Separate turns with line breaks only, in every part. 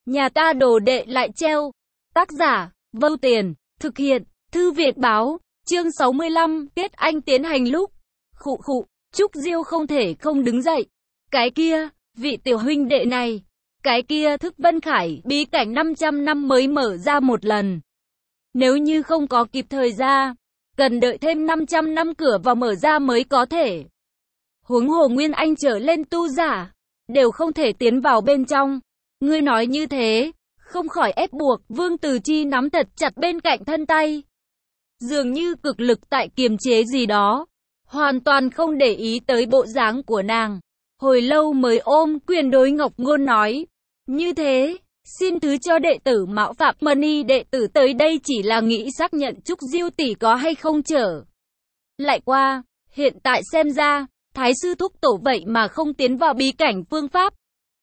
Nhà ta đồ đệ lại treo. Tác giả, Vâu Tiền, thực hiện, Thư viện báo, chương 65, Tiết Anh tiến hành lúc. Khụ khụ, Trúc Diêu không thể không đứng dậy. Cái kia, vị tiểu huynh đệ này. Cái kia Thức Vân Khải, bí cảnh 500 năm mới mở ra một lần. Nếu như không có kịp thời ra, cần đợi thêm 500 năm cửa vào mở ra mới có thể. Huống hồ Nguyên Anh trở lên tu giả, đều không thể tiến vào bên trong. Ngươi nói như thế, không khỏi ép buộc. Vương Từ Chi nắm thật chặt bên cạnh thân tay, dường như cực lực tại kiềm chế gì đó, hoàn toàn không để ý tới bộ dáng của nàng. Hồi lâu mới ôm quyền đối Ngọc Ngôn nói, như thế, xin thứ cho đệ tử mạo phạm. Mani đệ tử tới đây chỉ là nghĩ xác nhận Trúc Diêu tỷ có hay không trở lại qua. Hiện tại xem ra, Thái sư thúc tổ vậy mà không tiến vào bí cảnh phương pháp.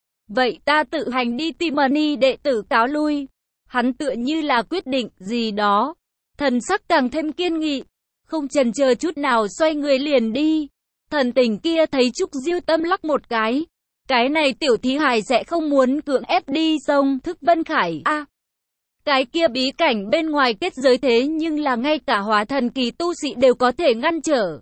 Vậy ta tự hành đi tìm Mani đệ tử cáo lui. Hắn tựa như là quyết định gì đó, thần sắc càng thêm kiên nghị, không chần chờ chút nào xoay người liền đi. Thần tình kia thấy Trúc Diêu tâm lắc một cái. Cái này tiểu thí hài sẽ không muốn cưỡng ép đi sông Thức Vân Khải a. Cái kia bí cảnh bên ngoài kết giới thế nhưng là ngay cả hóa thần kỳ tu sĩ đều có thể ngăn trở.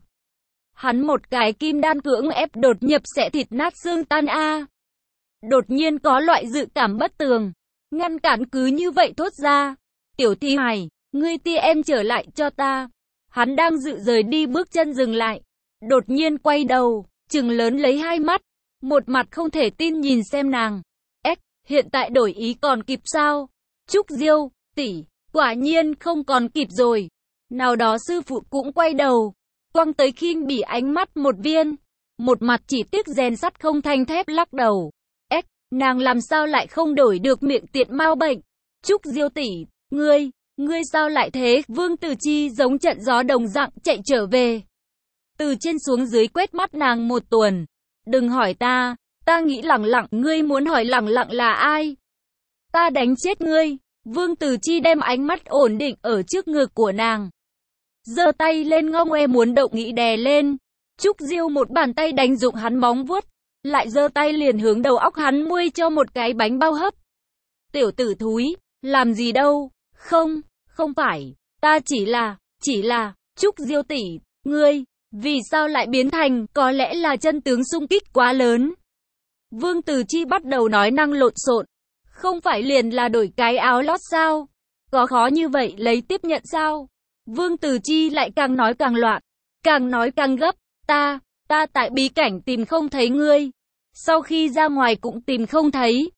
Hắn một cái kim đan cưỡng ép đột nhập sẽ thịt nát xương tan a. Đột nhiên có loại dự cảm bất tường, ngăn cản cứ như vậy thốt ra. Tiểu thí hài, ngươi tia em trở lại cho ta. Hắn đang dự rời đi bước chân dừng lại. Đột nhiên quay đầu, trừng lớn lấy hai mắt, một mặt không thể tin nhìn xem nàng. Hiện tại đổi ý còn kịp sao? Trúc Diêu, tỷ, quả nhiên không còn kịp rồi. Nào đó sư phụ cũng quay đầu, quăng tới khinh bỉ ánh mắt một viên, một mặt chỉ tiếc rèn sắt không thành thép lắc đầu. Nàng làm sao lại không đổi được miệng tiện mau bệnh? Trúc Diêu tỷ, ngươi sao lại thế? Vương Từ Chi giống trận gió đồng dạng chạy trở về, từ trên xuống dưới quét mắt nàng một tuần. Đừng hỏi ta nghĩ lẳng lặng. Ngươi muốn hỏi lẳng lặng là ai? Ta đánh chết ngươi. Vương Từ Chi đem ánh mắt ổn định ở trước ngực của nàng, giơ tay lên ngông ngoe muốn động nghĩ đè lên. Trúc Diêu một bàn tay đánh dụng hắn móng vuốt, lại giơ tay liền hướng đầu óc hắn muôi cho một cái bánh bao hấp. Tiểu tử thúi, làm gì đâu? Không phải, ta chỉ là, Trúc Diêu tỷ, ngươi, vì sao lại biến thành, có lẽ là chân tướng xung kích quá lớn. Vương Từ Chi bắt đầu nói năng lộn xộn, không phải liền là đổi cái áo lót sao? Có khó như vậy lấy tiếp nhận sao? Vương Từ Chi lại càng nói càng loạn, càng nói càng gấp. Ta tại bí cảnh tìm không thấy ngươi. Sau khi ra ngoài cũng tìm không thấy.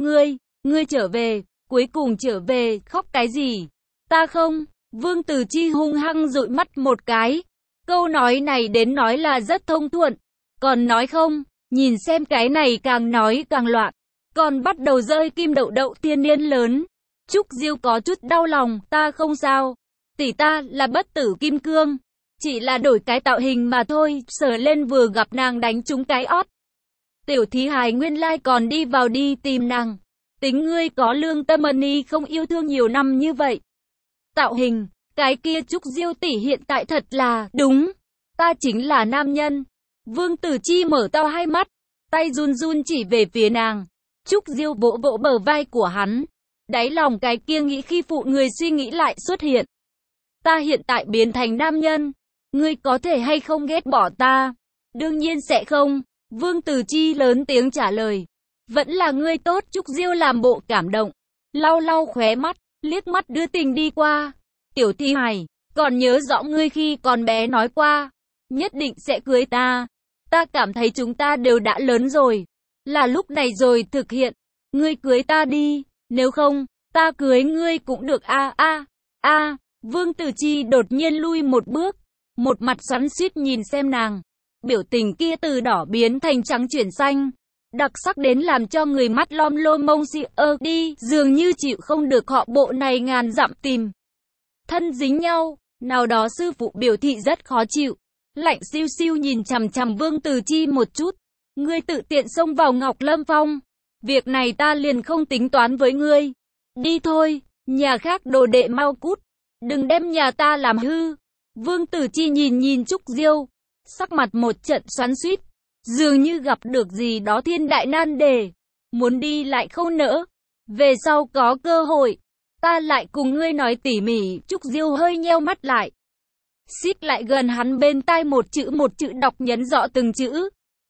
Ngươi trở về, cuối cùng trở về, khóc cái gì? Ta không. Vương Từ Chi hung hăng dụi mắt một cái. Câu nói này đến nói là rất thông thuận, còn nói không, nhìn xem cái này càng nói càng loạn, còn bắt đầu rơi kim đậu đậu thiên niên lớn. Trúc Diêu có chút đau lòng. Ta không sao, tỷ, ta là bất tử kim cương, chỉ là đổi cái tạo hình mà thôi. Sờ lên vừa gặp nàng đánh trúng cái ót. Tiểu thí hài nguyên lai còn đi vào đi tìm nàng. Tính ngươi có lương tâm, Mani không yêu thương nhiều năm như vậy. Tạo hình, cái kia Trúc Diêu tỷ hiện tại thật là, đúng, ta chính là nam nhân. Vương Từ Chi mở to hai mắt, tay run run chỉ về phía nàng. Trúc Diêu vỗ vỗ bờ vai của hắn, đáy lòng cái kia nghĩ khi phụ người suy nghĩ lại xuất hiện. Ta hiện tại biến thành nam nhân, ngươi có thể hay không ghét bỏ ta? Đương nhiên sẽ không. Vương Từ Chi lớn tiếng trả lời. Vẫn là ngươi tốt. Trúc Diêu làm bộ cảm động, lau lau khóe mắt, liếc mắt đưa tình đi qua. Tiểu thí hài, còn nhớ rõ ngươi khi còn bé nói qua, nhất định sẽ cưới ta. Ta cảm thấy chúng ta đều đã lớn rồi, là lúc này rồi thực hiện. Ngươi cưới ta đi, nếu không, ta cưới ngươi cũng được a. Vương Từ Chi đột nhiên lui một bước, một mặt xoắn xuýt nhìn xem nàng. Biểu tình kia từ đỏ biến thành trắng chuyển xanh, đặc sắc đến làm cho người mắt lom lom mông si đi, dường như chịu không được họ bộ này ngàn dặm tìm thân dính nhau. Nào đó sư phụ biểu thị rất khó chịu, lạnh siêu siêu nhìn chằm chằm Vương Từ Chi một chút. Ngươi tự tiện xông vào Ngọc Lâm Phong, việc này ta liền không tính toán với ngươi. Đi thôi, nhà khác đồ đệ mau cút, đừng đem nhà ta làm hư. Vương Từ Chi nhìn Trúc Diêu, sắc mặt một trận xoắn xuýt, dường như gặp được gì đó thiên đại nan đề, muốn đi lại không nỡ. Về sau có cơ hội, ta lại cùng ngươi nói tỉ mỉ. Trúc Diêu hơi nheo mắt lại, xích lại gần hắn bên tai một chữ đọc nhấn rõ từng chữ.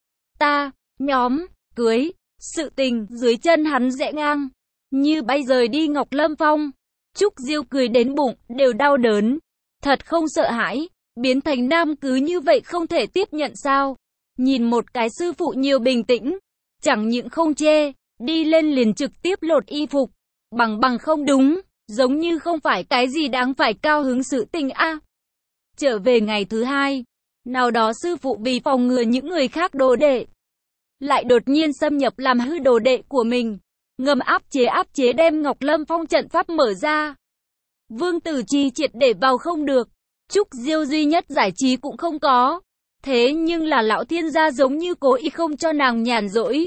Ta, nhóm, cưới, sự tình dưới chân hắn rẽ ngang, như bay rời đi Ngọc Lâm Phong. Trúc Diêu cười đến bụng đều đau đớn, thật không sợ hãi, biến thành nam cứ như vậy không thể tiếp nhận sao? Nhìn một cái sư phụ nhiều bình tĩnh, chẳng những không chê, đi lên liền trực tiếp lột y phục, bằng không đúng, giống như không phải cái gì đáng phải cao hứng sự tình a. Trở về ngày thứ hai, nào đó sư phụ vì phòng ngừa những người khác đồ đệ, lại đột nhiên xâm nhập làm hư đồ đệ của mình, ngầm áp chế đem Ngọc Lâm Phong trận pháp mở ra. Vương Tử Trì triệt để vào không được, Trúc Diêu duy nhất giải trí cũng không có. Thế nhưng là lão thiên gia giống như cố ý không cho nàng nhàn rỗi.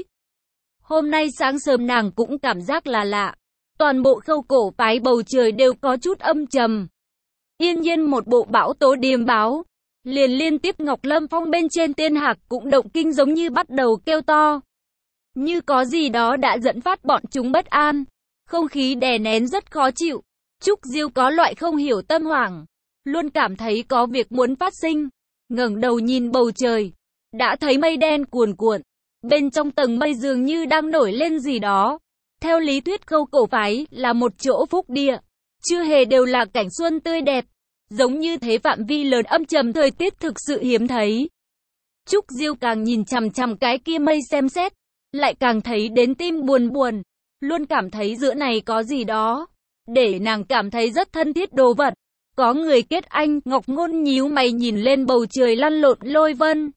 Hôm nay sáng sớm nàng cũng cảm giác là lạ. Toàn bộ Khâu Cổ phái bầu trời đều có chút âm trầm. Yên nhiên một bộ bão tố điềm báo. Liên tiếp Ngọc Lâm Phong bên trên tiên hạc cũng động kinh giống như bắt đầu kêu to. Như có gì đó đã dẫn phát bọn chúng bất an. Không khí đè nén rất khó chịu. Trúc Diêu có loại không hiểu tâm hoảng. Luôn cảm thấy có việc muốn phát sinh. Ngẩng đầu nhìn bầu trời, đã thấy mây đen cuồn cuộn, bên trong tầng mây dường như đang nổi lên gì đó. Theo lý thuyết Khâu Cổ phái là một chỗ phúc địa, chưa hề đều là cảnh xuân tươi đẹp, giống như thế phạm vi lớn âm trầm thời tiết thực sự hiếm thấy. Trúc Diêu càng nhìn chằm chằm cái kia mây xem xét, lại càng thấy đến tim buồn buồn, luôn cảm thấy giữa này có gì đó, để nàng cảm thấy rất thân thiết đồ vật. Có người kết anh. Ngọc Ngôn nhíu mày nhìn lên bầu trời lăn lộn lôi vân.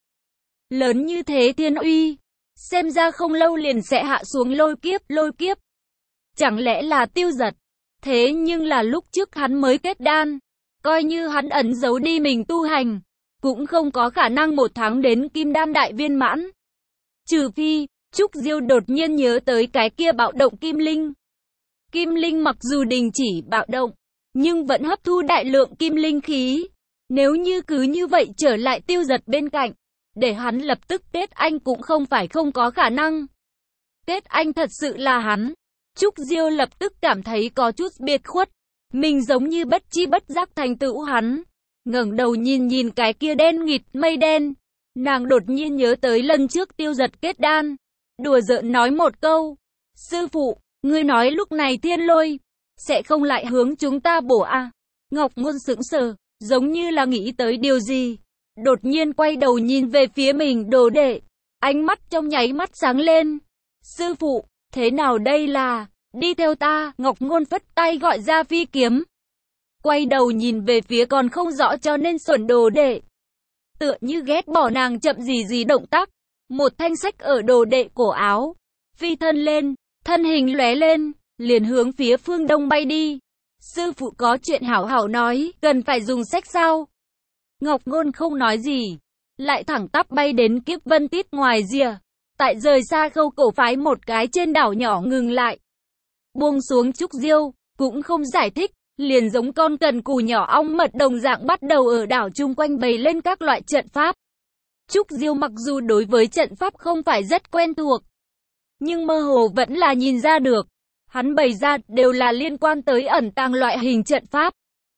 Lớn như thế thiên uy, xem ra không lâu liền sẽ hạ xuống lôi kiếp. Chẳng lẽ là Tiêu Giật? Thế nhưng là lúc trước hắn mới kết đan, coi như hắn ẩn giấu đi mình tu hành, cũng không có khả năng một tháng đến kim đan đại viên mãn. Trừ phi, Trúc Diêu đột nhiên nhớ tới cái kia bạo động Kim Linh. Kim Linh mặc dù đình chỉ bạo động, nhưng vẫn hấp thu đại lượng kim linh khí. Nếu như cứ như vậy trở lại Tiêu Giật bên cạnh, để hắn lập tức kết anh cũng không phải không có khả năng. Kết anh thật sự là hắn. Trúc Diêu lập tức cảm thấy có chút biệt khuất. Mình giống như bất chi bất giác thành tựu hắn. Ngẩng đầu nhìn cái kia đen nghịt mây đen. Nàng đột nhiên nhớ tới lần trước Tiêu Giật kết đan. Đùa giỡn nói một câu. Sư phụ, ngươi nói lúc này thiên lôi sẽ không lại hướng chúng ta bổ à? Ngọc Ngôn sững sờ, giống như là nghĩ tới điều gì. Đột nhiên quay đầu nhìn về phía mình đồ đệ. Ánh mắt trong nháy mắt sáng lên. Sư phụ, thế nào đây là? Đi theo ta. Ngọc Ngôn phất tay gọi ra phi kiếm. Quay đầu nhìn về phía còn không rõ cho nên xuẩn đồ đệ. Tựa như ghét bỏ nàng chậm gì động tác. Một thanh sách ở đồ đệ cổ áo. Phi thân lên, thân hình lóe lên, liền hướng phía phương đông bay đi. Sư phụ có chuyện hảo hảo nói, cần phải dùng sách sao? Ngọc Ngôn không nói gì, lại thẳng tắp bay đến Kiếp Vân Tít ngoài rìa. Tại rời xa Khâu Cổ phái một cái trên đảo nhỏ ngừng lại. Buông xuống Trúc Diêu, cũng không giải thích, liền giống con cần cù nhỏ ong mật đồng dạng bắt đầu ở đảo chung quanh bày lên các loại trận pháp. Trúc Diêu mặc dù đối với trận pháp không phải rất quen thuộc, nhưng mơ hồ vẫn là nhìn ra được. Hắn bày ra đều là liên quan tới ẩn tàng loại hình trận pháp.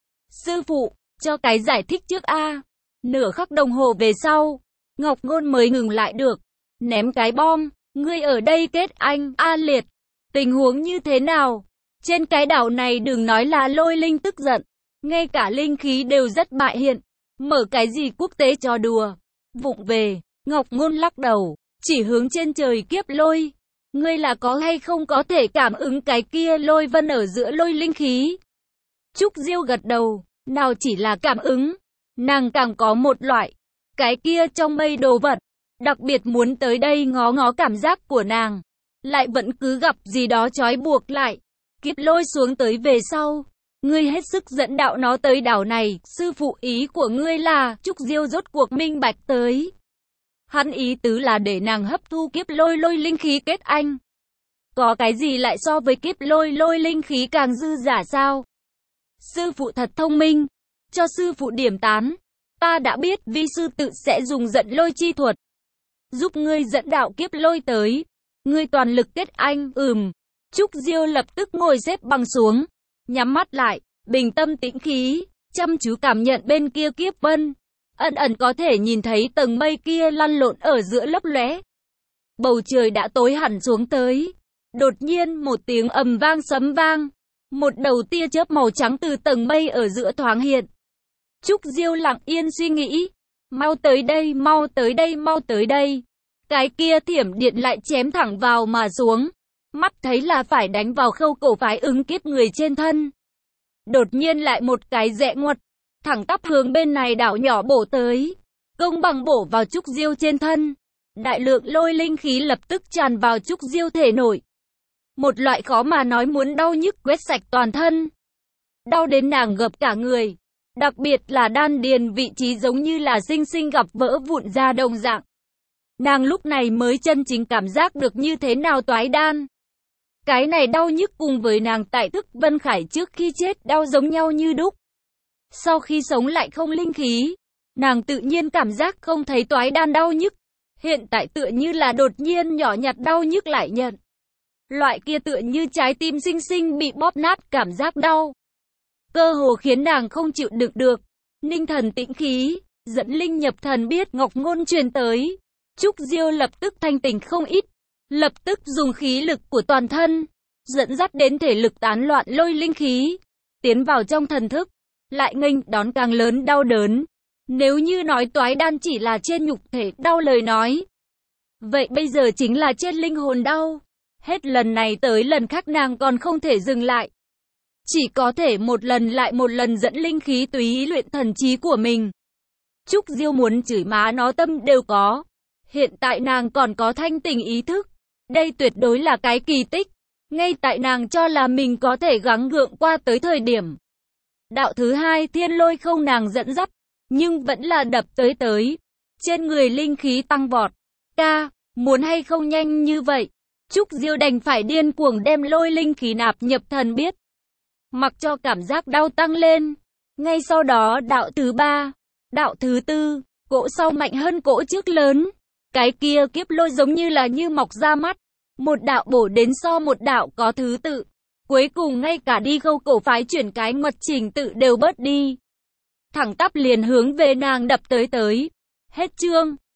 Sư phụ, cho cái giải thích trước a. Nửa khắc đồng hồ về sau, Ngọc Ngôn mới ngừng lại được. Ném cái bom, ngươi ở đây kết anh, A Liệt. Tình huống như thế nào? Trên cái đảo này đừng nói là lôi linh tức giận, ngay cả linh khí đều rất bại hiện. Mở cái gì quốc tế cho đùa. Vụng về, Ngọc Ngôn lắc đầu, chỉ hướng trên trời kiếp lôi. Ngươi là có hay không có thể cảm ứng cái kia lôi vân ở giữa lôi linh khí? Trúc Diêu gật đầu, nào chỉ là cảm ứng, nàng càng có một loại, cái kia trong mây đồ vật, đặc biệt muốn tới đây ngó ngó cảm giác của nàng, lại vẫn cứ gặp gì đó trói buộc lại. Kiếp lôi xuống tới về sau, ngươi hết sức dẫn đạo nó tới đảo này, sư phụ ý của ngươi là, Trúc Diêu rốt cuộc minh bạch tới. Hắn ý tứ là để nàng hấp thu kiếp lôi linh khí kết anh. Có cái gì lại so với kiếp lôi linh khí càng dư giả sao? Sư phụ thật thông minh. Cho sư phụ điểm tán. Ta đã biết vi sư tự sẽ dùng giận lôi chi thuật, giúp ngươi dẫn đạo kiếp lôi tới. Ngươi toàn lực kết anh, Trúc Diêu lập tức ngồi xếp bằng xuống, nhắm mắt lại, bình tâm tĩnh khí, chăm chú cảm nhận bên kia kiếp vân. Ẩn ẩn có thể nhìn thấy tầng mây kia lăn lộn ở giữa lấp lóe. Bầu trời đã tối hẳn xuống tới. Đột nhiên một tiếng ầm vang sấm vang. Một đầu tia chớp màu trắng từ tầng mây ở giữa thoáng hiện. Trúc Diêu lặng yên suy nghĩ. Mau tới đây, mau tới đây, mau tới đây. Cái kia thiểm điện lại chém thẳng vào mà xuống. Mắt thấy là phải đánh vào khâu cổ phái ứng kiếp người trên thân. Đột nhiên lại một cái rẽ ngoặt, thẳng tắp hướng bên này đảo nhỏ bổ tới. Công bằng bổ vào Trúc Diêu trên thân. Đại lượng lôi linh khí lập tức tràn vào Trúc Diêu thể nội. Một loại khó mà nói muốn đau nhức quét sạch toàn thân. Đau đến nàng gập cả người. Đặc biệt là đan điền vị trí giống như là sinh sinh gặp vỡ vụn ra đồng dạng. Nàng lúc này mới chân chính cảm giác được như thế nào toái đan. Cái này đau nhức cùng với nàng tại thức Vân Khải trước khi chết đau giống nhau như đúc. Sau khi sống lại không linh khí, nàng tự nhiên cảm giác không thấy toái đan đau nhức. Hiện tại tựa như là đột nhiên nhỏ nhặt đau nhức lại nhận. Loại kia tựa như trái tim sinh sinh bị bóp nát cảm giác đau. Cơ hồ khiến nàng không chịu đựng được. Ninh thần tĩnh khí, dẫn linh nhập thần biết ngọc ngôn truyền tới. Trúc Diêu lập tức thanh tỉnh không ít. Lập tức dùng khí lực của toàn thân, dẫn dắt đến thể lực tán loạn lôi linh khí, tiến vào trong thần thức, lại nghênh đón càng lớn đau đớn. Nếu như nói toái đan chỉ là trên nhục thể đau lời nói, vậy bây giờ chính là trên linh hồn đau. Hết lần này tới lần khác nàng còn không thể dừng lại. Chỉ có thể một lần lại một lần dẫn linh khí tùy ý luyện thần trí của mình. Trúc Diêu muốn chửi má nó tâm đều có. Hiện tại nàng còn có thanh tỉnh ý thức. Đây tuyệt đối là cái kỳ tích. Ngay tại nàng cho là mình có thể gắng gượng qua tới thời điểm. Đạo thứ hai thiên lôi không nàng dẫn dắt, nhưng vẫn là đập tới. Trên người linh khí tăng vọt. Ca, muốn hay không nhanh như vậy? Trúc Diêu đành phải điên cuồng đem lôi linh khí nạp nhập thần biết. Mặc cho cảm giác đau tăng lên. Ngay sau đó đạo thứ ba, đạo thứ tư, cỗ sau mạnh hơn cỗ trước lớn. Cái kia kiếp lôi giống như là như mọc ra mắt. Một đạo bổ đến so một đạo có thứ tự. Cuối cùng ngay cả đi khâu cổ phái chuyển cái mật trình tự đều bớt đi. Thẳng tắp liền hướng về nàng đập tới. Hết chương.